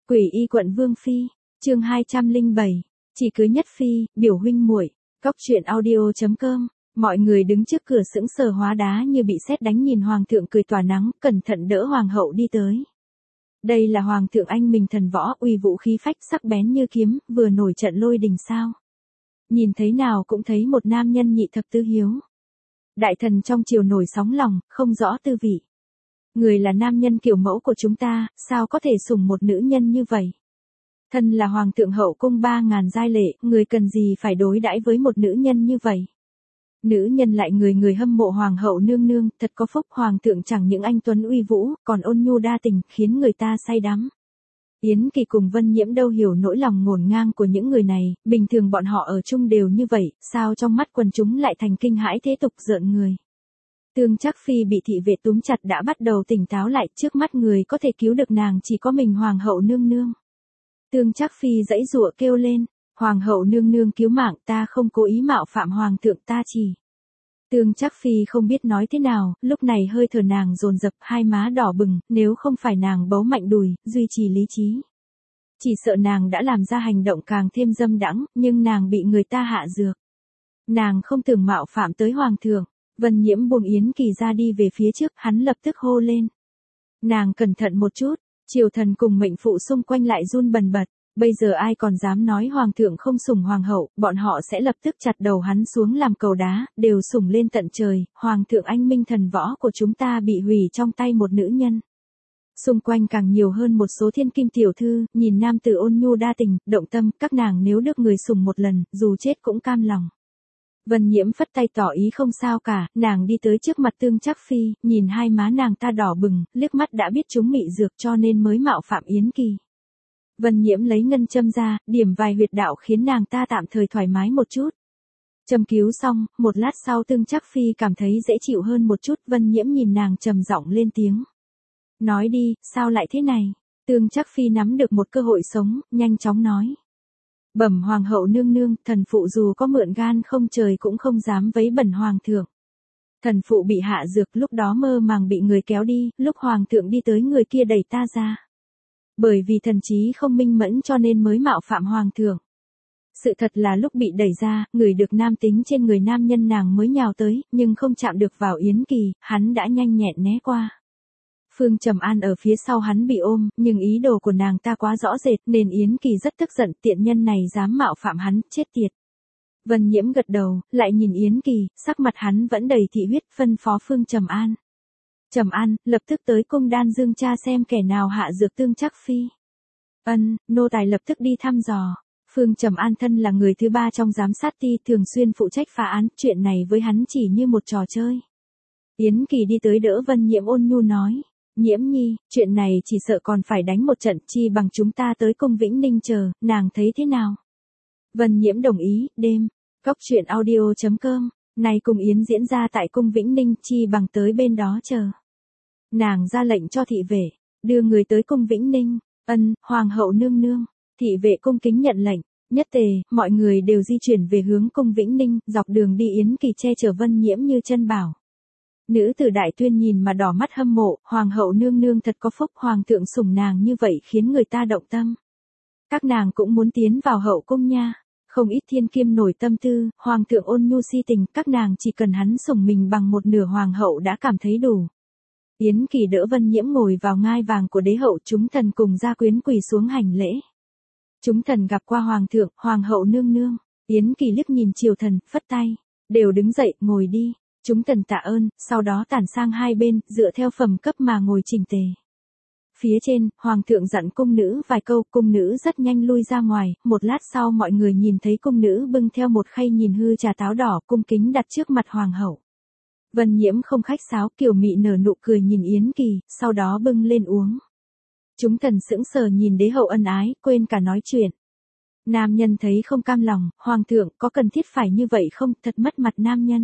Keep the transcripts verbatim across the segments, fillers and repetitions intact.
Quỷ y quận Vương Phi, chương hai trăm lẻ bảy, chỉ cưới nhất phi, biểu huynh muội. Cóc truyện audio chấm com. Mọi người đứng trước cửa sững sờ hóa đá như bị sét đánh nhìn hoàng thượng cười tỏa nắng, cẩn thận đỡ hoàng hậu đi tới. Đây là hoàng thượng anh mình thần võ, uy vũ khí phách sắc bén như kiếm, vừa nổi trận lôi đình sao. Nhìn thấy nào cũng thấy một nam nhân nhị thập tứ hiếu. Đại thần trong triều nổi sóng lòng, không rõ tư vị. Người là nam nhân kiểu mẫu của chúng ta, sao có thể sủng một nữ nhân như vậy? Thân là hoàng thượng hậu cung ba ngàn giai lệ, người cần gì phải đối đãi với một nữ nhân như vậy? Nữ nhân lại người người hâm mộ hoàng hậu nương nương, thật có phúc, hoàng thượng chẳng những anh tuấn uy vũ, còn ôn nhu đa tình, khiến người ta say đắm. Yến Kỳ cùng Vân Nhiễm đâu hiểu nỗi lòng ngổn ngang của những người này, bình thường bọn họ ở chung đều như vậy, sao trong mắt quần chúng lại thành kinh hãi thế tục rợn người. Tương Trác Phi bị thị vệ túm chặt đã bắt đầu tỉnh táo lại, trước mắt người có thể cứu được nàng chỉ có mình hoàng hậu nương nương. Tương Trác Phi giãy giụa kêu lên, hoàng hậu nương nương cứu mạng, ta không cố ý mạo phạm hoàng thượng, ta chỉ. Tương Trác Phi không biết nói thế nào, lúc này hơi thở nàng dồn dập, hai má đỏ bừng, nếu không phải nàng bấu mạnh đùi, duy trì lý trí. Chỉ sợ nàng đã làm ra hành động càng thêm dâm đãng, nhưng nàng bị người ta hạ dược. Nàng không tưởng mạo phạm tới hoàng thượng. Vân Nhiễm buông Yến Kỳ ra đi về phía trước, hắn lập tức hô lên. Nàng cẩn thận một chút, triều thần cùng mệnh phụ xung quanh lại run bần bật, bây giờ ai còn dám nói hoàng thượng không sủng hoàng hậu, bọn họ sẽ lập tức chặt đầu hắn xuống làm cầu đá, đều sủng lên tận trời, hoàng thượng anh minh thần võ của chúng ta bị hủy trong tay một nữ nhân. Xung quanh càng nhiều hơn một số thiên kim tiểu thư, nhìn nam tử ôn nhu đa tình, động tâm, các nàng nếu được người sủng một lần, dù chết cũng cam lòng. Vân Nhiễm phất tay tỏ ý không sao cả, nàng đi tới trước mặt Tương Trác Phi, nhìn hai má nàng ta đỏ bừng, liếc mắt đã biết chúng mị dược cho nên mới mạo phạm Yến Kỳ. Vân Nhiễm lấy ngân châm ra, điểm vài huyệt đạo khiến nàng ta tạm thời thoải mái một chút. Châm cứu xong, một lát sau Tương Trác Phi cảm thấy dễ chịu hơn một chút, Vân Nhiễm nhìn nàng trầm giọng lên tiếng. Nói đi, sao lại thế này? Tương Trác Phi nắm được một cơ hội sống, nhanh chóng nói. Bẩm hoàng hậu nương nương, thần phụ dù có mượn gan không trời cũng không dám vấy bẩn hoàng thượng. Thần phụ bị hạ dược, lúc đó mơ màng bị người kéo đi, lúc hoàng thượng đi tới người kia đẩy ta ra. Bởi vì thần trí không minh mẫn cho nên mới mạo phạm hoàng thượng. Sự thật là lúc bị đẩy ra, người được nam tính trên người nam nhân nàng mới nhào tới, nhưng không chạm được vào Yến Kỳ, hắn đã nhanh nhẹn né qua. Phương Trầm An ở phía sau hắn bị ôm, nhưng ý đồ của nàng ta quá rõ rệt nên Yến Kỳ rất tức giận, tiện nhân này dám mạo phạm hắn, chết tiệt. Vân Nhiễm gật đầu, lại nhìn Yến Kỳ, sắc mặt hắn vẫn đầy thị huyết, phân phó Phương Trầm An. Trầm An, lập tức tới cung Đan Dương tra xem kẻ nào hạ dược Tương Trác Phi. Ân, nô tài lập tức đi thăm dò. Phương Trầm An thân là người thứ ba trong giám sát ty, thường xuyên phụ trách phá án, chuyện này với hắn chỉ như một trò chơi. Yến Kỳ đi tới đỡ Vân Nhiễm ôn nhu nói. Nhiễm nhi, chuyện này chỉ sợ còn phải đánh một trận, chi bằng chúng ta tới cung Vĩnh Ninh chờ, nàng thấy thế nào? Vân Nhiễm đồng ý, đêm. Cóc truyện audio chấm com, này cung yến diễn ra tại cung Vĩnh Ninh, chi bằng tới bên đó chờ. Nàng ra lệnh cho thị vệ, đưa người tới cung Vĩnh Ninh, ân, hoàng hậu nương nương, thị vệ cung kính nhận lệnh, nhất tề, mọi người đều di chuyển về hướng cung Vĩnh Ninh, dọc đường đi Yến Kỳ che chở Vân Nhiễm như chân bảo. Nữ tử Đại Tuyên nhìn mà đỏ mắt hâm mộ, hoàng hậu nương nương thật có phúc, hoàng thượng sủng nàng như vậy khiến người ta động tâm. Các nàng cũng muốn tiến vào hậu cung nha, không ít thiên kiêm nổi tâm tư, hoàng thượng ôn nhu si tình, các nàng chỉ cần hắn sủng mình bằng một nửa hoàng hậu đã cảm thấy đủ. Yến Kỳ đỡ Vân Nhiễm ngồi vào ngai vàng của đế hậu, chúng thần cùng gia quyến quỳ xuống hành lễ. Chúng thần gặp qua hoàng thượng, hoàng hậu nương nương, Yến Kỳ liếc nhìn triều thần, phất tay, đều đứng dậy, ngồi đi. Chúng thần tạ ơn, sau đó tản sang hai bên, dựa theo phẩm cấp mà ngồi chỉnh tề. Phía trên, hoàng thượng dặn cung nữ vài câu, cung nữ rất nhanh lui ra ngoài, một lát sau mọi người nhìn thấy cung nữ bưng theo một khay nhìn hư trà táo đỏ, cung kính đặt trước mặt hoàng hậu. Vân Nhiễm không khách sáo, kiều mị nở nụ cười nhìn Yến Kỳ, sau đó bưng lên uống. Chúng thần sững sờ nhìn đế hậu ân ái, quên cả nói chuyện. Nam nhân thấy không cam lòng, hoàng thượng có cần thiết phải như vậy không, thật mất mặt nam nhân.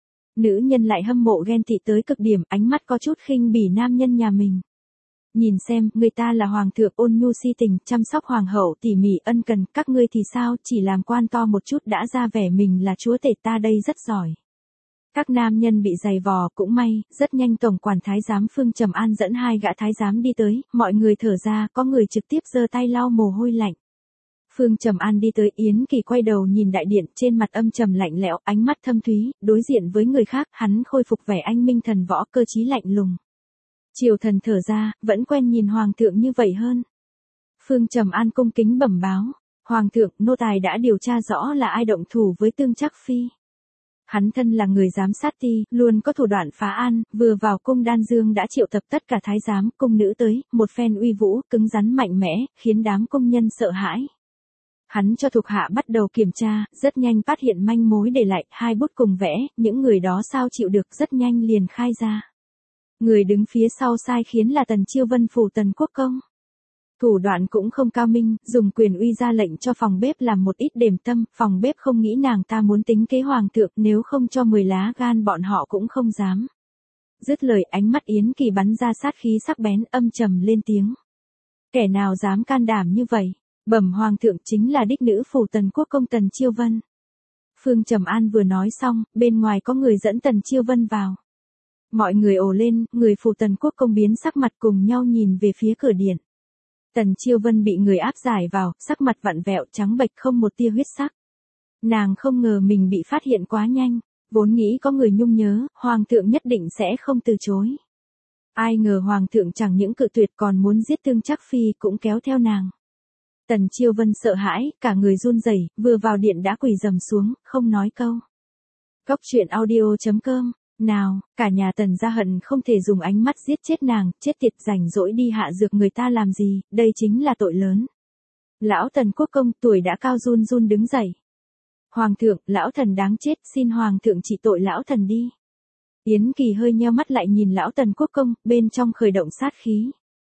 Nữ nhân lại hâm mộ ghen tị tới cực điểm, ánh mắt có chút khinh bỉ nam nhân nhà mình. Nhìn xem, người ta là hoàng thượng ôn nhu si tình, chăm sóc hoàng hậu tỉ mỉ ân cần, các ngươi thì sao, chỉ làm quan to một chút đã ra vẻ mình là chúa tể, ta đây rất giỏi. Các nam nhân bị giày vò cũng may, rất nhanh tổng quản thái giám Phương Trầm An dẫn hai gã thái giám đi tới, mọi người thở ra, có người trực tiếp giơ tay lau mồ hôi lạnh. Phương Trầm An đi tới, Yến Kỳ quay đầu nhìn đại điện, trên mặt âm trầm lạnh lẽo, ánh mắt thâm thúy, đối diện với người khác, hắn khôi phục vẻ anh minh thần võ, cơ trí lạnh lùng. Triều thần thở ra, vẫn quen nhìn hoàng thượng như vậy hơn. Phương Trầm An cung kính bẩm báo, hoàng thượng, nô tài đã điều tra rõ là ai động thủ với Tương Trắc phi. Hắn thân là người giám sát ti, luôn có thủ đoạn phá an, vừa vào cung Đan Dương đã triệu tập tất cả thái giám, cung nữ tới, một phen uy vũ, cứng rắn mạnh mẽ, khiến đám công nhân sợ hãi. Hắn cho thuộc hạ bắt đầu kiểm tra, rất nhanh phát hiện manh mối để lại, hai bút cùng vẽ, những người đó sao chịu được, rất nhanh liền khai ra. Người đứng phía sau sai khiến là Tần Chiêu Vân phủ Tần Quốc Công. Thủ đoạn cũng không cao minh, dùng quyền uy ra lệnh cho phòng bếp làm một ít đềm tâm, phòng bếp không nghĩ nàng ta muốn tính kế hoàng thượng, nếu không cho mười lá gan bọn họ cũng không dám. Dứt lời, ánh mắt Yến Kỳ bắn ra sát khí sắc bén, âm trầm lên tiếng. Kẻ nào dám can đảm như vậy? Bẩm hoàng thượng, chính là đích nữ phủ Tần Quốc Công Tần Chiêu Vân. Phương Trầm An vừa nói xong, bên ngoài có người dẫn Tần Chiêu Vân vào. Mọi người ồ lên, người phủ Tần Quốc Công biến sắc mặt cùng nhau nhìn về phía cửa điện. Tần Chiêu Vân bị người áp giải vào, sắc mặt vặn vẹo trắng bệch không một tia huyết sắc. Nàng không ngờ mình bị phát hiện quá nhanh, vốn nghĩ có người nhung nhớ, hoàng thượng nhất định sẽ không từ chối. Ai ngờ hoàng thượng chẳng những cự tuyệt còn muốn giết Tương Trắc phi cũng kéo theo nàng. Tần Chiêu Vân sợ hãi, cả người run rẩy, vừa vào điện đã quỳ rầm xuống, không nói câu. Góc truyện audio chấm com. Nào, cả nhà Tần gia hận không thể dùng ánh mắt giết chết nàng, chết tiệt, rảnh rỗi đi hạ dược người ta làm gì, đây chính là tội lớn. Lão Tần Quốc Công tuổi đã cao run run đứng dậy. Hoàng thượng, lão thần đáng chết, xin hoàng thượng trị tội lão thần đi. Yến Kỳ hơi nheo mắt lại nhìn lão Tần Quốc Công, bên trong khởi động sát khí.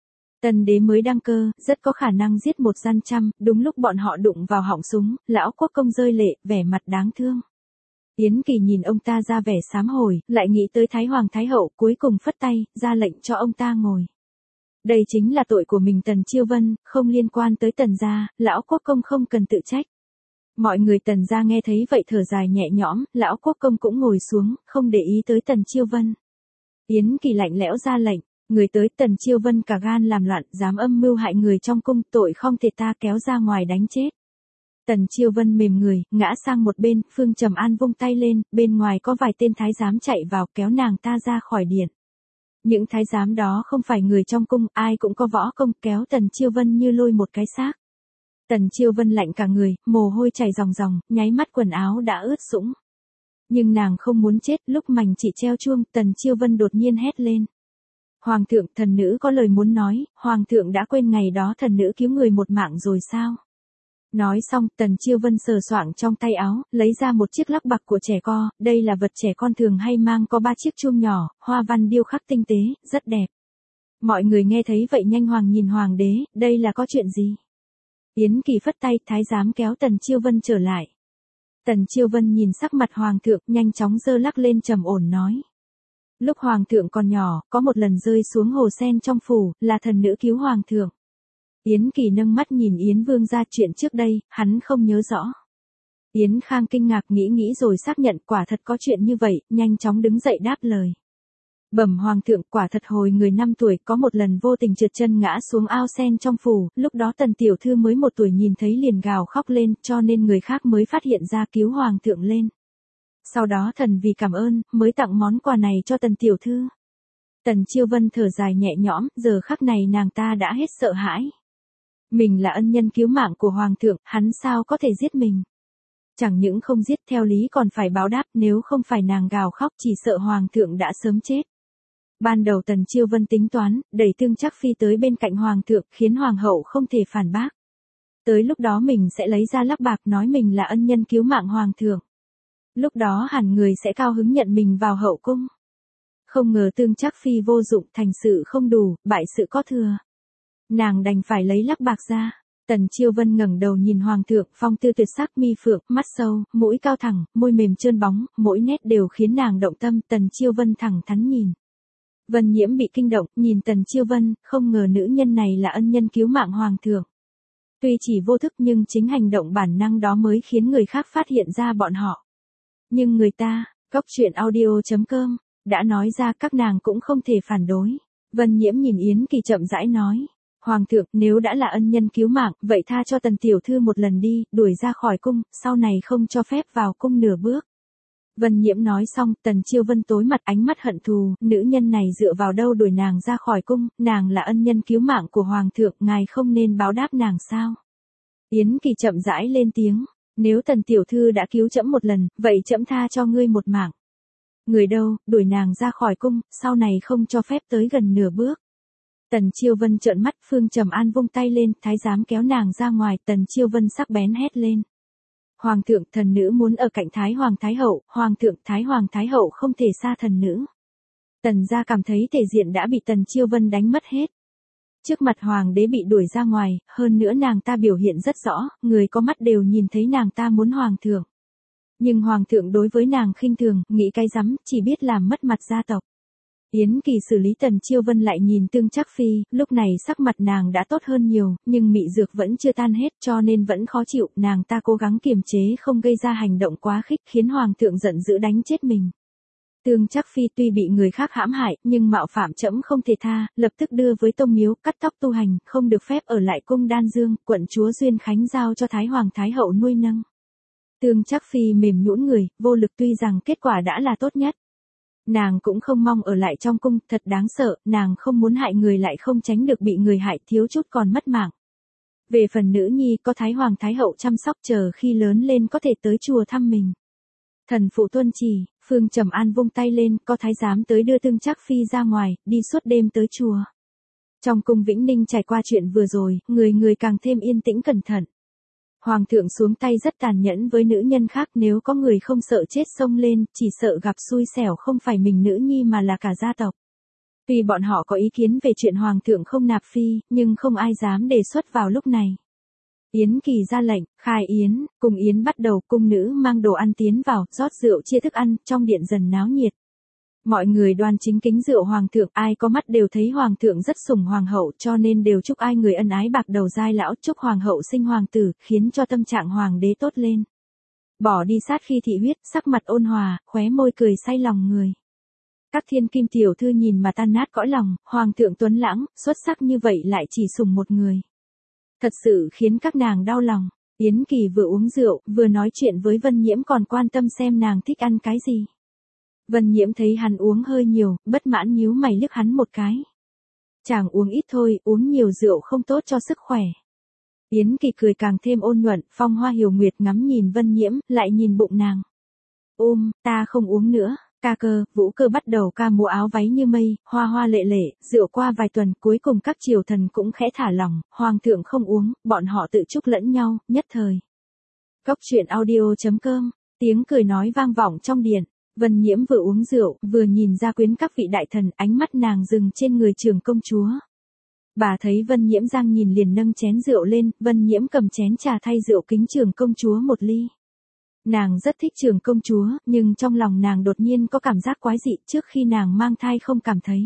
Tần đế mới đăng cơ, rất có khả năng giết một gian trăm, đúng lúc bọn họ đụng vào họng súng, lão Quốc Công rơi lệ, vẻ mặt đáng thương. Yến Kỳ nhìn ông ta ra vẻ sám hối, lại nghĩ tới Thái Hoàng Thái Hậu, cuối cùng phất tay, ra lệnh cho ông ta ngồi. Đây chính là tội của mình Tần Chiêu Vân, không liên quan tới Tần gia, lão Quốc Công không cần tự trách. Mọi người Tần gia nghe thấy vậy thở dài nhẹ nhõm, lão Quốc Công cũng ngồi xuống, không để ý tới Tần Chiêu Vân. Yến Kỳ lạnh lẽo ra lệnh, người tới. Tần Chiêu Vân cả gan làm loạn, dám âm mưu hại người trong cung, tội không thể ta kéo ra ngoài đánh chết. Tần Chiêu Vân mềm người, ngã sang một bên, Phương Trầm An vung tay lên, bên ngoài có vài tên thái giám chạy vào kéo nàng ta ra khỏi điện. Những thái giám đó không phải người trong cung, ai cũng có võ công, kéo Tần Chiêu Vân như lôi một cái xác. Tần Chiêu Vân lạnh cả người, mồ hôi chảy ròng ròng, nháy mắt quần áo đã ướt sũng. Nhưng nàng không muốn chết, lúc mảnh chỉ treo chuông, Tần Chiêu Vân đột nhiên hét lên. Hoàng thượng, thần nữ có lời muốn nói, hoàng thượng đã quên ngày đó thần nữ cứu người một mạng rồi sao? Nói xong, Tần Chiêu Vân sờ soạng trong tay áo, lấy ra một chiếc lắc bạc của trẻ con, đây là vật trẻ con thường hay mang, có ba chiếc chuông nhỏ, hoa văn điêu khắc tinh tế, rất đẹp. Mọi người nghe thấy vậy nhanh hoàng nhìn hoàng đế, đây là có chuyện gì? Yến Kỳ phất tay, thái giám kéo Tần Chiêu Vân trở lại. Tần Chiêu Vân nhìn sắc mặt hoàng thượng, nhanh chóng giơ lắc lên trầm ổn nói. Lúc hoàng thượng còn nhỏ, có một lần rơi xuống hồ sen trong phủ, là thần nữ cứu hoàng thượng. Yến Kỳ nâng mắt nhìn Yến Vương ra, chuyện trước đây, hắn không nhớ rõ. Yến Khang kinh ngạc nghĩ nghĩ rồi xác nhận quả thật có chuyện như vậy, nhanh chóng đứng dậy đáp lời. Bẩm hoàng thượng, quả thật hồi người năm tuổi có một lần vô tình trượt chân ngã xuống ao sen trong phủ, lúc đó Tần tiểu thư mới một tuổi nhìn thấy liền gào khóc lên, cho nên người khác mới phát hiện ra cứu hoàng thượng lên. Sau đó thần vì cảm ơn, mới tặng món quà này cho Tần tiểu thư. Tần Chiêu Vân thở dài nhẹ nhõm, giờ khắc này nàng ta đã hết sợ hãi. Mình là ân nhân cứu mạng của hoàng thượng, hắn sao có thể giết mình? Chẳng những không giết, theo lý còn phải báo đáp, nếu không phải nàng gào khóc chỉ sợ hoàng thượng đã sớm chết. Ban đầu Tần Chiêu Vân tính toán, đẩy Tương Trắc phi tới bên cạnh hoàng thượng, khiến hoàng hậu không thể phản bác. Tới lúc đó mình sẽ lấy ra lắc bạc nói mình là ân nhân cứu mạng hoàng thượng. Lúc đó hẳn người sẽ cao hứng nhận mình vào hậu cung. Không ngờ Tương Trắc phi vô dụng, thành sự không đủ, bại sự có thừa. Nàng đành phải lấy lắc bạc ra. Tần Chiêu Vân ngẩng đầu nhìn hoàng thượng, phong tư tuyệt sắc, mi phượng, mắt sâu, mũi cao thẳng, môi mềm trơn bóng, mỗi nét đều khiến nàng động tâm. Tần Chiêu Vân thẳng thắn nhìn. Vân Nhiễm bị kinh động, nhìn Tần Chiêu Vân, không ngờ nữ nhân này là ân nhân cứu mạng hoàng thượng. Tuy chỉ vô thức nhưng chính hành động bản năng đó mới khiến người khác phát hiện ra bọn họ. Nhưng người ta, Cóc truyện audio chấm com, đã nói ra các nàng cũng không thể phản đối. Vân Nhiễm nhìn Yến Kỳ chậm rãi nói. Hoàng thượng, nếu đã là ân nhân cứu mạng, vậy tha cho tần tiểu thư một lần đi, đuổi ra khỏi cung, sau này không cho phép vào cung nửa bước. Vân Nhiễm nói xong, Tần Chiêu Vân tối mặt ánh mắt hận thù, nữ nhân này dựa vào đâu đuổi nàng ra khỏi cung, nàng là ân nhân cứu mạng của Hoàng thượng, ngài không nên báo đáp nàng sao? Yến Kỳ chậm rãi lên tiếng, nếu Tần tiểu thư đã cứu trẫm một lần, vậy trẫm tha cho ngươi một mạng. Người đâu, đuổi nàng ra khỏi cung, sau này không cho phép tới gần nửa bước. Tần Chiêu Vân trợn mắt, Phương Trầm An vung tay lên, thái giám kéo nàng ra ngoài, Tần Chiêu Vân sắc bén hét lên. Hoàng thượng, thần nữ muốn ở cạnh Thái Hoàng Thái Hậu, Hoàng thượng, Thái Hoàng Thái Hậu không thể xa thần nữ. Tần gia cảm thấy thể diện đã bị Tần Chiêu Vân đánh mất hết. Trước mặt Hoàng đế bị đuổi ra ngoài, hơn nữa nàng ta biểu hiện rất rõ, người có mắt đều nhìn thấy nàng ta muốn Hoàng thượng. Nhưng Hoàng thượng đối với nàng khinh thường, nghĩ cái rắm, chỉ biết làm mất mặt gia tộc. Yến Kỳ xử lý Tần Chiêu Vân lại nhìn Tương Trác Phi, lúc này sắc mặt nàng đã tốt hơn nhiều, nhưng mị dược vẫn chưa tan hết cho nên vẫn khó chịu, nàng ta cố gắng kiềm chế không gây ra hành động quá khích khiến Hoàng thượng giận dữ đánh chết mình. Tương Trác Phi tuy bị người khác hãm hại, nhưng mạo phạm trẫm không thể tha, lập tức đưa với tông miếu, cắt tóc tu hành, không được phép ở lại cung Đan Dương, quận chúa Duyên Khánh giao cho Thái Hoàng Thái Hậu nuôi nâng. Tương Trác Phi mềm nhũn người, vô lực tuy rằng kết quả đã là tốt nhất. Nàng cũng không mong ở lại trong cung, thật đáng sợ, nàng không muốn hại người lại không tránh được bị người hại, thiếu chút còn mất mạng. Về phần nữ nhi có Thái Hoàng Thái Hậu chăm sóc, chờ khi lớn lên có thể tới chùa thăm mình. Thần phụ tuân chỉ, Phương Trầm An vung tay lên, có thái giám tới đưa Tương Trác Phi ra ngoài, đi suốt đêm tới chùa. Trong cung Vĩnh Ninh trải qua chuyện vừa rồi, người người càng thêm yên tĩnh cẩn thận. Hoàng thượng xuống tay rất tàn nhẫn với nữ nhân khác, nếu có người không sợ chết xông lên, chỉ sợ gặp xui xẻo không phải mình nữ nhi mà là cả gia tộc. Tuy bọn họ có ý kiến về chuyện Hoàng thượng không nạp phi, nhưng không ai dám đề xuất vào lúc này. Yến Kỳ ra lệnh, khai yến, cùng yến bắt đầu, cung nữ mang đồ ăn tiến vào, rót rượu chia thức ăn, trong điện dần náo nhiệt. Mọi người đoan chính kính rượu Hoàng thượng, ai có mắt đều thấy Hoàng thượng rất sủng Hoàng hậu cho nên đều chúc ai người ân ái bạc đầu giai lão, chúc Hoàng hậu sinh Hoàng tử, khiến cho tâm trạng Hoàng đế tốt lên. Bỏ đi sát khi thị huyết, sắc mặt ôn hòa, khóe môi cười say lòng người. Các thiên kim tiểu thư nhìn mà tan nát cõi lòng, Hoàng thượng tuấn lãng, xuất sắc như vậy lại chỉ sủng một người. Thật sự khiến các nàng đau lòng. Yến Kỳ vừa uống rượu, vừa nói chuyện với Vân Nhiễm còn quan tâm xem nàng thích ăn cái gì. Vân Nhiễm thấy hắn uống hơi nhiều, bất mãn nhíu mày liếc hắn một cái. Chàng uống ít thôi, uống nhiều rượu không tốt cho sức khỏe. Yến Kỳ cười càng thêm ôn nhuận, phong hoa hiểu nguyệt ngắm nhìn Vân Nhiễm, lại nhìn bụng nàng. Ôm, ta không uống nữa. Ca cơ, Vũ Cơ bắt đầu ca múa áo váy như mây, hoa hoa lệ lệ, rượu qua vài tuần, cuối cùng các triều thần cũng khẽ thả lỏng, Hoàng thượng không uống, bọn họ tự chúc lẫn nhau, nhất thời. Cóc truyện audio chấm com, tiếng cười nói vang vọng trong điện. Vân Nhiễm vừa uống rượu, vừa nhìn ra quyến các vị đại thần, ánh mắt nàng dừng trên người Trường công chúa. Bà thấy Vân Nhiễm giang nhìn liền nâng chén rượu lên, Vân Nhiễm cầm chén trà thay rượu kính Trường công chúa một ly. Nàng rất thích Trường công chúa, nhưng trong lòng nàng đột nhiên có cảm giác quái dị, trước khi nàng mang thai không cảm thấy.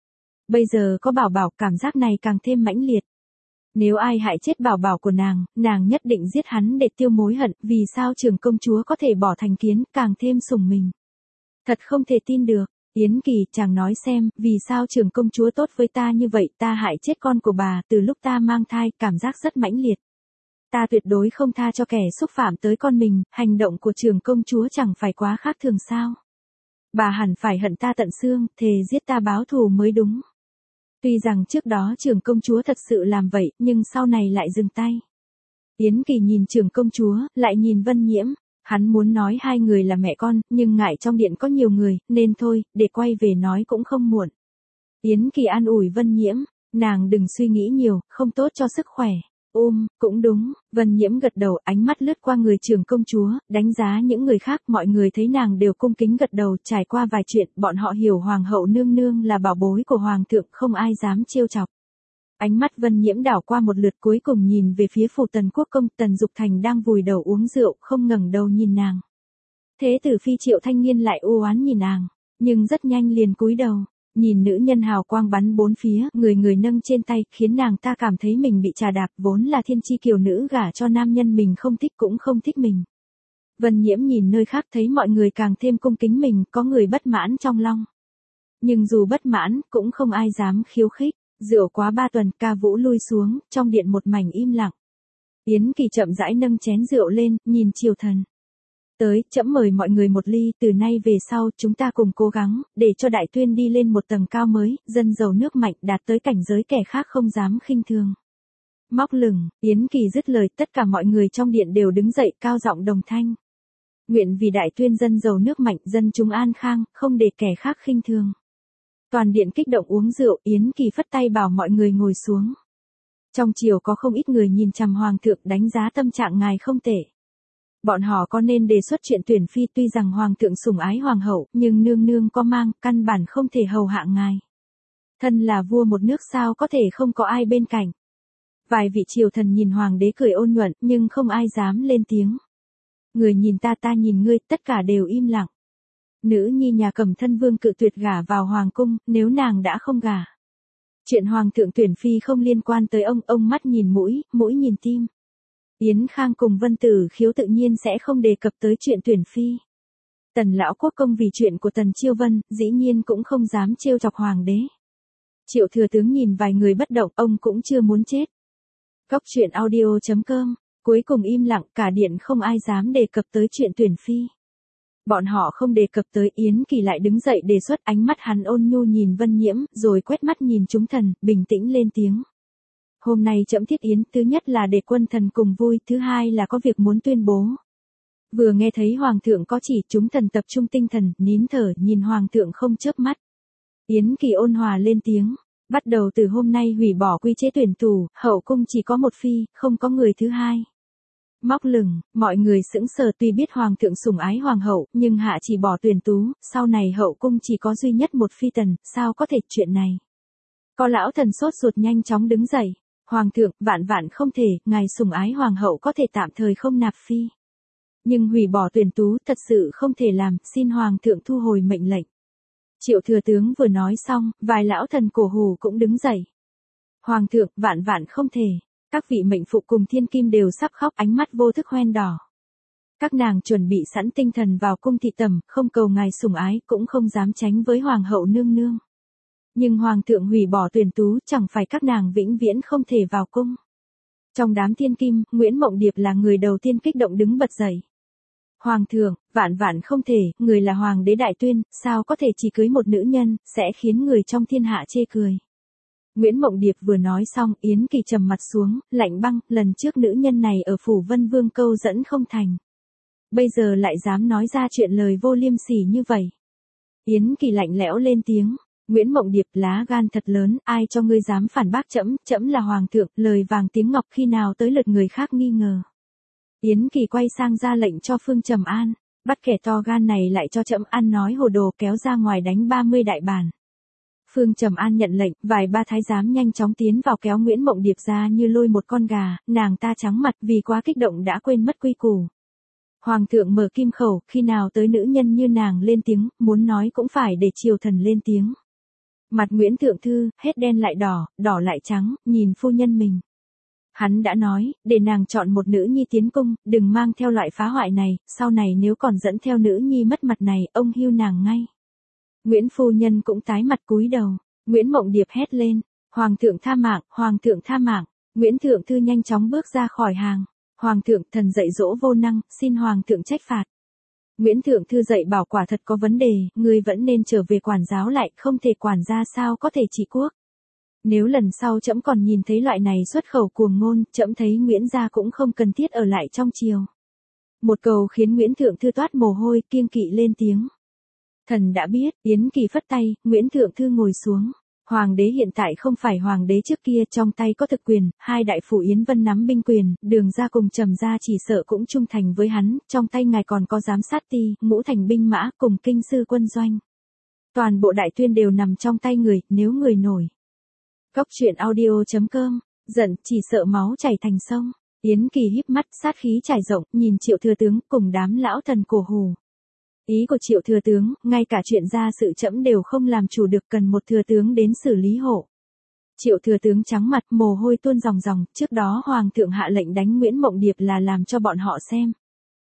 Bây giờ có Bảo Bảo, cảm giác này càng thêm mãnh liệt. Nếu ai hại chết Bảo Bảo của nàng, nàng nhất định giết hắn để tiêu mối hận, vì sao Trường công chúa có thể bỏ thành kiến, càng thêm sủng mình. Thật không thể tin được. Yến Kỳ, chàng nói xem, vì sao Trường công chúa tốt với ta như vậy, ta hại chết con của bà, từ lúc ta mang thai, cảm giác rất mãnh liệt. Ta tuyệt đối không tha cho kẻ xúc phạm tới con mình, hành động của Trường công chúa chẳng phải quá khác thường sao. Bà hẳn phải hận ta tận xương, thề giết ta báo thù mới đúng. Tuy rằng trước đó Trường công chúa thật sự làm vậy, nhưng sau này lại dừng tay. Yến Kỳ nhìn Trường công chúa, lại nhìn Vân Nhiễm. Hắn muốn nói hai người là mẹ con, nhưng ngại trong điện có nhiều người, nên thôi, để quay về nói cũng không muộn. Yến Kỳ an ủi Vân Nhiễm, nàng đừng suy nghĩ nhiều, không tốt cho sức khỏe. Ôm, cũng đúng, Vân Nhiễm gật đầu, ánh mắt lướt qua người Trường công chúa, đánh giá những người khác, mọi người thấy nàng đều cung kính gật đầu, trải qua vài chuyện, bọn họ hiểu Hoàng hậu nương nương là bảo bối của Hoàng thượng, không ai dám trêu chọc. Ánh mắt Vân Nhiễm đảo qua một lượt cuối cùng nhìn về phía phủ Tần Quốc công, Tần Dục Thành đang vùi đầu uống rượu, không ngẩng đầu nhìn nàng. Thế tử phi Triệu Thanh Nghiên lại u oán nhìn nàng, nhưng rất nhanh liền cúi đầu, nhìn nữ nhân hào quang bắn bốn phía, người người nâng trên tay, khiến nàng ta cảm thấy mình bị trà đạp, vốn là thiên chi kiều nữ gả cho nam nhân mình không thích cũng không thích mình. Vân Nhiễm nhìn nơi khác thấy mọi người càng thêm cung kính mình, có người bất mãn trong lòng. Nhưng dù bất mãn, cũng không ai dám khiêu khích. Rượu quá ba tuần, ca vũ lui xuống, trong điện một mảnh im lặng. Yến Kỳ chậm rãi nâng chén rượu lên, nhìn Triều Thần. Tới, trẫm mời mọi người một ly, từ nay về sau, chúng ta cùng cố gắng, để cho Đại Tuyên đi lên một tầng cao mới, dân giàu nước mạnh, đạt tới cảnh giới kẻ khác không dám khinh thường. Móc lửng, Yến Kỳ dứt lời, tất cả mọi người trong điện đều đứng dậy, cao giọng đồng thanh. Nguyện vì Đại Tuyên dân giàu nước mạnh, dân chúng an khang, không để kẻ khác khinh thường. Toàn điện kích động uống rượu, Yến Kỳ phất tay bảo mọi người ngồi xuống. Trong triều có không ít người nhìn chằm hoàng thượng, đánh giá tâm trạng ngài không tệ. Bọn họ có nên đề xuất chuyện tuyển phi, tuy rằng hoàng thượng sủng ái hoàng hậu, nhưng nương nương có mang, căn bản không thể hầu hạ ngài. Thân là vua một nước sao có thể không có ai bên cạnh. Vài vị triều thần nhìn hoàng đế cười ôn nhuận, nhưng không ai dám lên tiếng. Người nhìn ta ta nhìn ngươi, tất cả đều im lặng. Nữ nhi nhà Cẩm Thân Vương cự tuyệt gả vào hoàng cung, nếu nàng đã không gả. Chuyện hoàng thượng tuyển phi không liên quan tới ông, ông mắt nhìn mũi, mũi nhìn tim. Yến Khang cùng Vân Tử Khiếu tự nhiên sẽ không đề cập tới chuyện tuyển phi. Tần Lão Quốc Công vì chuyện của Tần Chiêu Vân, dĩ nhiên cũng không dám trêu chọc hoàng đế. Triệu Thừa Tướng nhìn vài người bất động, ông cũng chưa muốn chết. Cóc truyện audio chấm com, cuối cùng im lặng, cả điện không ai dám đề cập tới chuyện tuyển phi. Bọn họ không đề cập tới, Yến Kỳ lại đứng dậy đề xuất, ánh mắt hắn ôn nhu nhìn Vân Nhiễm, rồi quét mắt nhìn chúng thần, bình tĩnh lên tiếng. Hôm nay trẫm thiết yến, thứ nhất là để quân thần cùng vui, thứ hai là có việc muốn tuyên bố. Vừa nghe thấy hoàng thượng có chỉ, chúng thần tập trung tinh thần, nín thở, nhìn hoàng thượng không chớp mắt. Yến Kỳ ôn hòa lên tiếng, bắt đầu từ hôm nay hủy bỏ quy chế tuyển tù, hậu cung chỉ có một phi, không có người thứ hai. Móc lửng, mọi người sững sờ, tuy biết hoàng thượng sủng ái hoàng hậu, nhưng hạ chỉ bỏ tuyển tú, sau này hậu cung chỉ có duy nhất một phi tần, sao có thể chuyện này. Có lão thần sốt ruột nhanh chóng đứng dậy. Hoàng thượng, vạn vạn không thể, ngài sủng ái hoàng hậu có thể tạm thời không nạp phi. Nhưng hủy bỏ tuyển tú thật sự không thể làm, xin hoàng thượng thu hồi mệnh lệnh. Triệu Thừa Tướng vừa nói xong, vài lão thần cổ hủ cũng đứng dậy. Hoàng thượng, vạn vạn không thể, các vị mệnh phụ cùng thiên kim đều sắp khóc, ánh mắt vô thức hoen đỏ. Các nàng chuẩn bị sẵn tinh thần vào cung thị tẩm, không cầu ngài sủng ái, cũng không dám tránh với hoàng hậu nương nương. Nhưng hoàng thượng hủy bỏ tuyển tú, chẳng phải các nàng vĩnh viễn không thể vào cung. Trong đám thiên kim, Nguyễn Mộng Điệp là người đầu tiên kích động đứng bật dậy. Hoàng thượng, vạn vạn không thể, người là hoàng đế Đại Tuyên, sao có thể chỉ cưới một nữ nhân, sẽ khiến người trong thiên hạ chê cười. Nguyễn Mộng Điệp vừa nói xong, Yến Kỳ trầm mặt xuống, lạnh băng, lần trước nữ nhân này ở phủ Vân Vương câu dẫn không thành. Bây giờ lại dám nói ra chuyện lời vô liêm sỉ như vậy. Yến Kỳ lạnh lẽo lên tiếng. Nguyễn Mộng Điệp, lá gan thật lớn, ai cho ngươi dám phản bác trẫm, trẫm là hoàng thượng, lời vàng tiếng ngọc khi nào tới lượt người khác nghi ngờ. Yến Kỳ quay sang ra lệnh cho Phương Trầm An, bắt kẻ to gan này lại cho trẫm ăn nói hồ đồ, kéo ra ngoài đánh ba mươi đại bản. Phương Trầm An nhận lệnh, vài ba thái giám nhanh chóng tiến vào kéo Nguyễn Mộng Điệp ra như lôi một con gà, nàng ta trắng mặt vì quá kích động đã quên mất quy củ. Hoàng thượng mở kim khẩu, khi nào tới nữ nhân như nàng lên tiếng, muốn nói cũng phải để triều thần lên tiếng. Mặt Nguyễn Thượng Thư, hết đen lại đỏ, đỏ lại trắng, nhìn phu nhân mình. Hắn đã nói, để nàng chọn một nữ nhi tiến cung, đừng mang theo loại phá hoại này, sau này nếu còn dẫn theo nữ nhi mất mặt này, ông hưu nàng ngay. Nguyễn phu nhân cũng tái mặt cúi đầu, Nguyễn Mộng Điệp hét lên, Hoàng thượng tha mạng, Hoàng thượng tha mạng, Nguyễn Thượng Thư nhanh chóng bước ra khỏi hàng, Hoàng thượng, thần dạy dỗ vô năng, xin Hoàng thượng trách phạt. Nguyễn Thượng Thư dạy bảo quả thật có vấn đề, ngươi vẫn nên trở về quản giáo lại, không thể quản gia sao có thể trị quốc. Nếu lần sau trẫm còn nhìn thấy loại này xuất khẩu cuồng ngôn, trẫm thấy Nguyễn gia cũng không cần thiết ở lại trong triều. Một câu khiến Nguyễn Thượng Thư toát mồ hôi, kiêng kỵ lên tiếng. Thần đã biết, Yến Kỳ phất tay, Nguyễn Thượng Thư ngồi xuống. Hoàng đế hiện tại không phải hoàng đế trước kia, trong tay có thực quyền, hai đại phủ Yến Vân nắm binh quyền, Đường gia cùng Trầm gia chỉ sợ cũng trung thành với hắn, trong tay ngài còn có giám sát ti, ngũ thành binh mã cùng kinh sư quân doanh. Toàn bộ Đại Tuyên đều nằm trong tay người, nếu người nổi. Cóc truyện audio chấm com, giận, chỉ sợ máu chảy thành sông. Yến Kỳ híp mắt, sát khí trải rộng, nhìn Triệu Thừa Tướng cùng đám lão thần cổ hủ. Ý của Triệu Thừa Tướng, ngay cả chuyện ra sự trẫm đều không làm chủ được, cần một thừa tướng đến xử lý hộ. Triệu Thừa Tướng trắng mặt, mồ hôi tuôn ròng ròng, trước đó Hoàng thượng hạ lệnh đánh Nguyễn Mộng Điệp là làm cho bọn họ xem.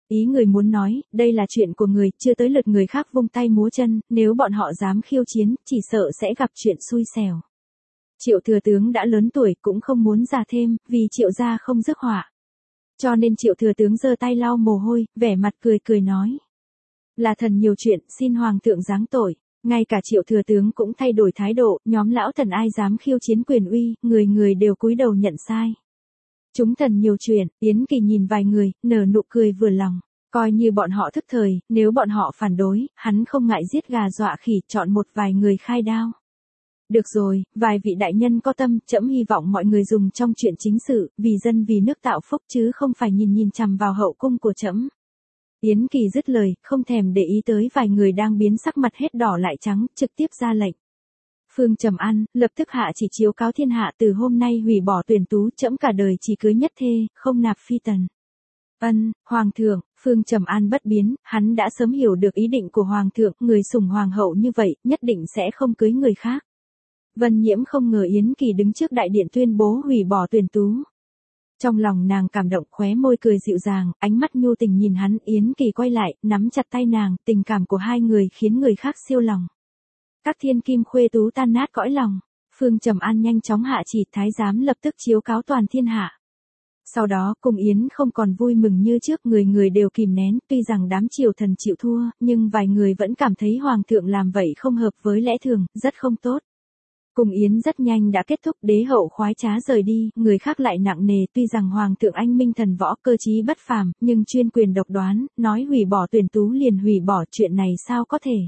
Ý người muốn nói, đây là chuyện của người, chưa tới lượt người khác vung tay múa chân, nếu bọn họ dám khiêu chiến, chỉ sợ sẽ gặp chuyện xui xẻo. Triệu thừa tướng đã lớn tuổi cũng không muốn già thêm, vì Triệu gia không rước họa. Cho nên Triệu thừa tướng giơ tay lau mồ hôi, vẻ mặt cười cười nói. Là thần nhiều chuyện, xin hoàng thượng giáng tội. Ngay cả Triệu thừa tướng cũng thay đổi thái độ, nhóm lão thần ai dám khiêu chiến quyền uy, người người đều cúi đầu nhận sai. Chúng thần nhiều chuyện, Yến Kỳ nhìn vài người, nở nụ cười vừa lòng. Coi như bọn họ thức thời, nếu bọn họ phản đối, hắn không ngại giết gà dọa khỉ, chọn một vài người khai đao. Được rồi, vài vị đại nhân có tâm, trẫm hy vọng mọi người dùng trong chuyện chính sự, vì dân vì nước tạo phúc chứ không phải nhìn nhìn chằm vào hậu cung của trẫm. Yến Kỳ dứt lời, không thèm để ý tới vài người đang biến sắc mặt hết đỏ lại trắng, trực tiếp ra lệnh. Phương Trầm An, lập tức hạ chỉ chiếu cáo thiên hạ từ hôm nay hủy bỏ tuyển tú, trẫm cả đời chỉ cưới nhất thê, không nạp phi tần. Ân, Hoàng thượng, Phương Trầm An bất biến, hắn đã sớm hiểu được ý định của Hoàng thượng, người sủng Hoàng hậu như vậy, nhất định sẽ không cưới người khác. Vân Nhiễm không ngờ Yến Kỳ đứng trước đại điện tuyên bố hủy bỏ tuyển tú. Trong lòng nàng cảm động, khóe môi cười dịu dàng, ánh mắt nhu tình nhìn hắn. Yến Kỳ quay lại, nắm chặt tay nàng, tình cảm của hai người khiến người khác siêu lòng. Các thiên kim khuê tú tan nát cõi lòng. Phương Trầm An nhanh chóng hạ chỉ, thái giám lập tức chiếu cáo toàn thiên hạ. Sau đó, cung yến không còn vui mừng như trước, người người đều kìm nén, tuy rằng đám triều thần chịu thua, nhưng vài người vẫn cảm thấy hoàng thượng làm vậy không hợp với lẽ thường, rất không tốt. Cung yến rất nhanh đã kết thúc, đế hậu khoái trá rời đi, người khác lại nặng nề, tuy rằng hoàng thượng anh minh thần võ, cơ trí bất phàm, nhưng chuyên quyền độc đoán, nói hủy bỏ tuyển tú liền hủy bỏ, chuyện này sao có thể.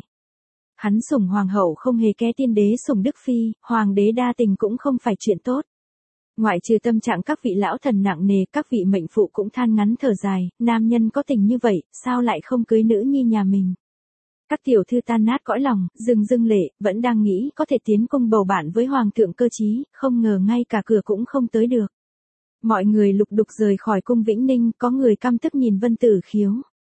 Hắn sủng hoàng hậu không hề ké tiên đế sủng đức phi, hoàng đế đa tình cũng không phải chuyện tốt. Ngoại trừ tâm trạng các vị lão thần nặng nề, các vị mệnh phụ cũng than ngắn thở dài, nam nhân có tình như vậy, sao lại không cưới nữ nhi nhà mình. Các tiểu thư tan nát cõi lòng, dưng dưng lệ, vẫn đang nghĩ có thể tiến cung bầu bạn với hoàng thượng cơ trí, không ngờ ngay cả cửa cũng không tới được. Mọi người lục đục rời khỏi cung Vĩnh Ninh, có người căm tức nhìn Vân Tử Khiếu.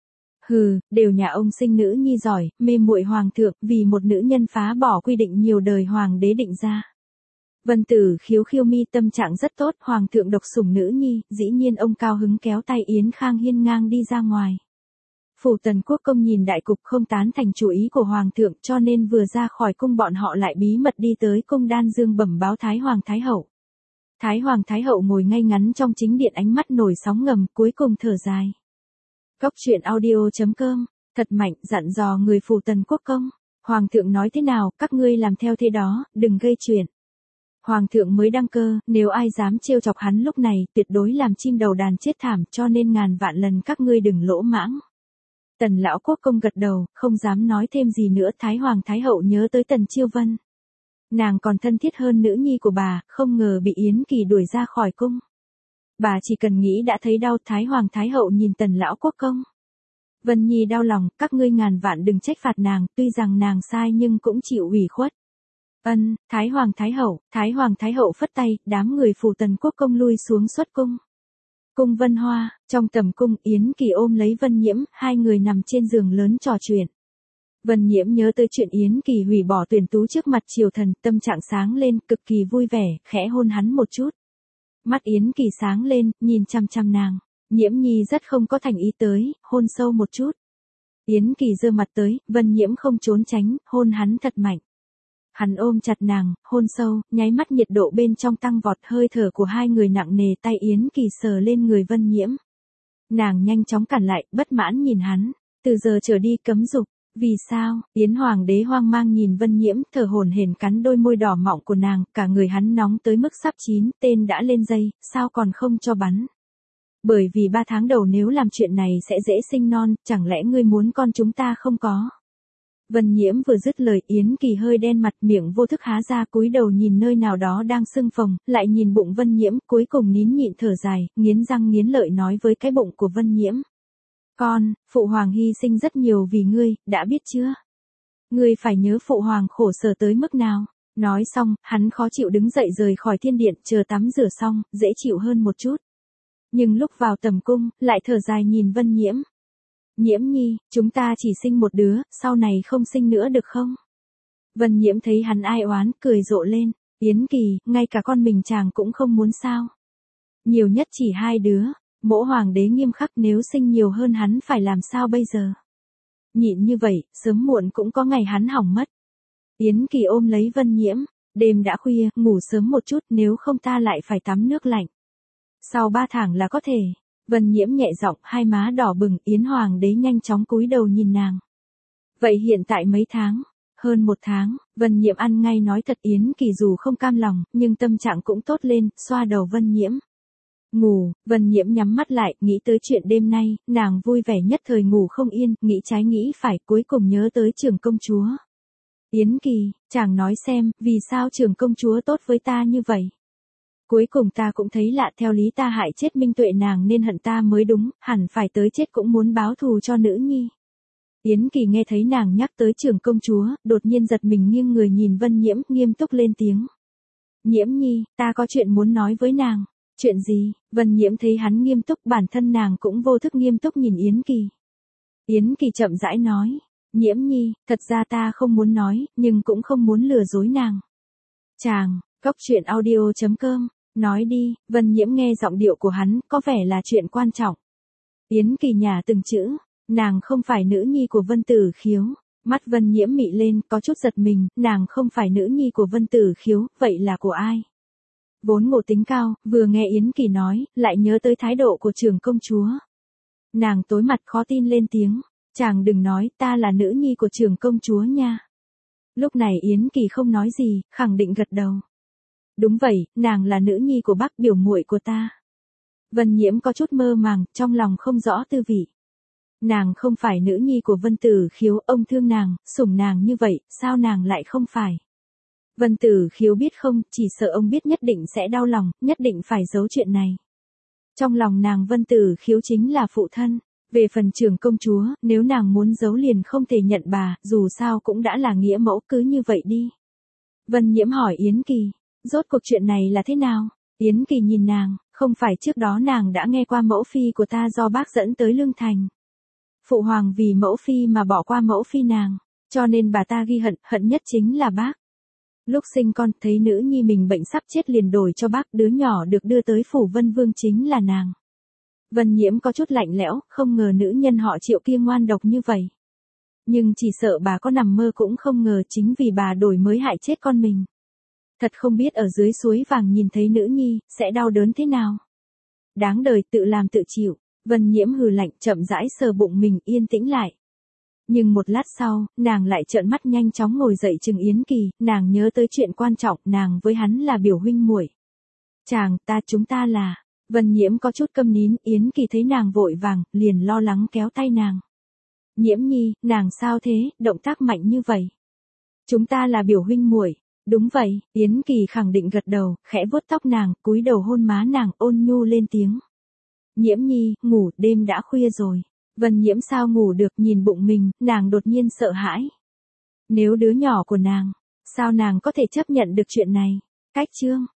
Hừ, đều nhà ông sinh nữ nhi giỏi, mê muội hoàng thượng, vì một nữ nhân phá bỏ quy định nhiều đời hoàng đế định ra. Vân Tử Khiếu khiêu mi, tâm trạng rất tốt, hoàng thượng độc sủng nữ nhi, dĩ nhiên ông cao hứng kéo tay Yến Khang hiên ngang đi ra ngoài. Phủ Tần Quốc công nhìn đại cục không tán thành chủ ý của hoàng thượng, cho nên vừa ra khỏi cung bọn họ lại bí mật đi tới cung Đan Dương bẩm báo Thái Hoàng Thái Hậu. Thái Hoàng Thái Hậu ngồi ngay ngắn trong chính điện, ánh mắt nổi sóng ngầm, cuối cùng thở dài. Cốc truyện audio chấm com, thật mạnh, dặn dò người Phủ Tần Quốc công. Hoàng thượng nói thế nào, các ngươi làm theo thế đó, đừng gây chuyện. Hoàng thượng mới đăng cơ, nếu ai dám trêu chọc hắn lúc này, tuyệt đối làm chim đầu đàn chết thảm, cho nên ngàn vạn lần các ngươi đừng lỗ mãng. Tần lão quốc công gật đầu, không dám nói thêm gì nữa. Thái Hoàng Thái Hậu nhớ tới Tần Chiêu Vân. Nàng còn thân thiết hơn nữ nhi của bà, không ngờ bị Yến Kỳ đuổi ra khỏi cung. Bà chỉ cần nghĩ đã thấy đau. Thái Hoàng Thái Hậu nhìn Tần lão quốc công. Vân Nhi đau lòng, các ngươi ngàn vạn đừng trách phạt nàng, tuy rằng nàng sai nhưng cũng chịu ủy khuất. Ân, Thái Hoàng Thái Hậu, Thái Hoàng Thái Hậu phất tay, đám người Phủ Tần Quốc công lui xuống xuất cung. Cung Vân Hoa, trong tầm cung, Yến Kỳ ôm lấy Vân Nhiễm, hai người nằm trên giường lớn trò chuyện. Vân Nhiễm nhớ tới chuyện Yến Kỳ hủy bỏ tuyển tú trước mặt triều thần, tâm trạng sáng lên, cực kỳ vui vẻ, khẽ hôn hắn một chút. Mắt Yến Kỳ sáng lên, nhìn chăm chăm nàng. Nhiễm Nhi rất không có thành ý tới, hôn sâu một chút. Yến Kỳ giơ mặt tới, Vân Nhiễm không trốn tránh, hôn hắn thật mạnh. Hắn ôm chặt nàng, hôn sâu, nháy mắt nhiệt độ bên trong tăng vọt, hơi thở của hai người nặng nề, tay Yến Kỳ sờ lên người Vân Nhiễm. Nàng nhanh chóng cản lại, bất mãn nhìn hắn, từ giờ trở đi cấm dục. Vì sao? Yến Hoàng đế hoang mang nhìn Vân Nhiễm, thở hổn hển cắn đôi môi đỏ mọng của nàng, cả người hắn nóng tới mức sắp chín, tên đã lên dây, sao còn không cho bắn? Bởi vì ba tháng đầu nếu làm chuyện này sẽ dễ sinh non, chẳng lẽ ngươi muốn con chúng ta không có? Vân Nhiễm vừa dứt lời, Yến Kỳ hơi đen mặt, miệng vô thức há ra, cúi đầu nhìn nơi nào đó đang sưng phồng, lại nhìn bụng Vân Nhiễm, cuối cùng nín nhịn thở dài, nghiến răng nghiến lợi nói với cái bụng của Vân Nhiễm. Con, phụ hoàng hy sinh rất nhiều vì ngươi, đã biết chưa? Ngươi phải nhớ phụ hoàng khổ sở tới mức nào. Nói xong, hắn khó chịu đứng dậy rời khỏi thiên điện, chờ tắm rửa xong, dễ chịu hơn một chút. Nhưng lúc vào tầm cung, lại thở dài nhìn Vân Nhiễm. Nhiễm Nhi, chúng ta chỉ sinh một đứa, sau này không sinh nữa được không? Vân Nhiễm thấy hắn ai oán, cười rộ lên. Yến Kỳ, ngay cả con mình chàng cũng không muốn sao? Nhiều nhất chỉ hai đứa. Mỗ hoàng đế nghiêm khắc, nếu sinh nhiều hơn hắn phải làm sao bây giờ? Nhịn như vậy, sớm muộn cũng có ngày hắn hỏng mất. Yến Kỳ ôm lấy Vân Nhiễm, đêm đã khuya, ngủ sớm một chút, nếu không ta lại phải tắm nước lạnh. Sau ba tháng là có thể. Vân Nhiễm nhẹ giọng, hai má đỏ bừng, Yến hoàng đế nhanh chóng cúi đầu nhìn nàng. Vậy hiện tại mấy tháng? Hơn một tháng, Vân Nhiễm ăn ngay nói thật. Yến Kỳ dù không cam lòng, nhưng tâm trạng cũng tốt lên, xoa đầu Vân Nhiễm. Ngủ, Vân Nhiễm nhắm mắt lại, nghĩ tới chuyện đêm nay, nàng vui vẻ nhất thời ngủ không yên, nghĩ trái nghĩ phải, cuối cùng nhớ tới trưởng công chúa. Yến Kỳ, chàng nói xem, vì sao trưởng công chúa tốt với ta như vậy? Cuối cùng ta cũng thấy lạ, theo lý ta hại chết Minh Tuệ nàng nên hận ta mới đúng, hẳn phải tới chết cũng muốn báo thù cho nữ nhi. Yến Kỳ nghe thấy nàng nhắc tới trưởng công chúa, đột nhiên giật mình nghiêng người nhìn Vân Nhiễm, nghiêm túc lên tiếng. Nhiễm nhi, ta có chuyện muốn nói với nàng. Chuyện gì? Vân Nhiễm thấy hắn nghiêm túc, bản thân nàng cũng vô thức nghiêm túc nhìn Yến Kỳ. Yến Kỳ chậm rãi nói. Nhiễm nhi, thật ra ta không muốn nói, nhưng cũng không muốn lừa dối nàng. Chàng, Cốc Truyện audio chấm com, nói đi. Vân Nhiễm nghe giọng điệu của hắn, có vẻ là chuyện quan trọng. Yến Kỳ nhả từng chữ. Nàng không phải nữ nhi của Vân Tử Khiếu. Mắt Vân Nhiễm mị lên, có chút giật mình, nàng không phải nữ nhi của Vân Tử Khiếu, vậy là của ai? Vốn ngộ tính cao, vừa nghe Yến Kỳ nói, lại nhớ tới thái độ của trưởng công chúa. Nàng tối mặt khó tin lên tiếng, chàng đừng nói, ta là nữ nhi của trưởng công chúa nha. Lúc này Yến Kỳ không nói gì, khẳng định gật đầu. Đúng vậy, nàng là nữ nhi của bác, biểu muội của ta. Vân Nhiễm có chút mơ màng, trong lòng không rõ tư vị. Nàng không phải nữ nhi của Vân Tử Khiếu, ông thương nàng, sủng nàng như vậy, sao nàng lại không phải? Vân Tử Khiếu biết không, chỉ sợ ông biết nhất định sẽ đau lòng, nhất định phải giấu chuyện này. Trong lòng nàng Vân Tử Khiếu chính là phụ thân. Về phần trưởng công chúa, nếu nàng muốn giấu liền không thể nhận bà, dù sao cũng đã là nghĩa mẫu, cứ như vậy đi. Vân Nhiễm hỏi Yến Kỳ, rốt cuộc chuyện này là thế nào? Yến Kỳ nhìn nàng, không phải trước đó nàng đã nghe qua mẫu phi của ta do bác dẫn tới Lương Thành. Phụ hoàng vì mẫu phi mà bỏ qua mẫu phi nàng, cho nên bà ta ghi hận, hận nhất chính là bác. Lúc sinh con, thấy nữ nhi mình bệnh sắp chết liền đổi cho bác, đứa nhỏ được đưa tới phủ Vân Vương chính là nàng. Vân Nhiễm có chút lạnh lẽo, không ngờ nữ nhân họ Triệu kia ngoan độc như vậy. Nhưng chỉ sợ bà có nằm mơ cũng không ngờ chính vì bà đổi mới hại chết con mình. Thật không biết ở dưới suối vàng nhìn thấy nữ nhi, sẽ đau đớn thế nào. Đáng đời, tự làm tự chịu. Vân Nhiễm hừ lạnh, chậm rãi sờ bụng mình, yên tĩnh lại. Nhưng một lát sau, nàng lại trợn mắt nhanh chóng ngồi dậy chừng Yến Kỳ, nàng nhớ tới chuyện quan trọng, nàng với hắn là biểu huynh muội. Chàng, ta chúng ta là. Vân Nhiễm có chút câm nín, Yến Kỳ thấy nàng vội vàng, liền lo lắng kéo tay nàng. Nhiễm nhi, nàng sao thế, động tác mạnh như vậy? Chúng ta là biểu huynh muội. Đúng vậy, Yến Kỳ khẳng định gật đầu, khẽ vuốt tóc nàng, cúi đầu hôn má nàng, ôn nhu lên tiếng. Nhiễm nhi, ngủ, đêm đã khuya rồi. Vân Nhiễm sao ngủ được, nhìn bụng mình, nàng đột nhiên sợ hãi. Nếu đứa nhỏ của nàng, sao nàng có thể chấp nhận được chuyện này? Cách chương.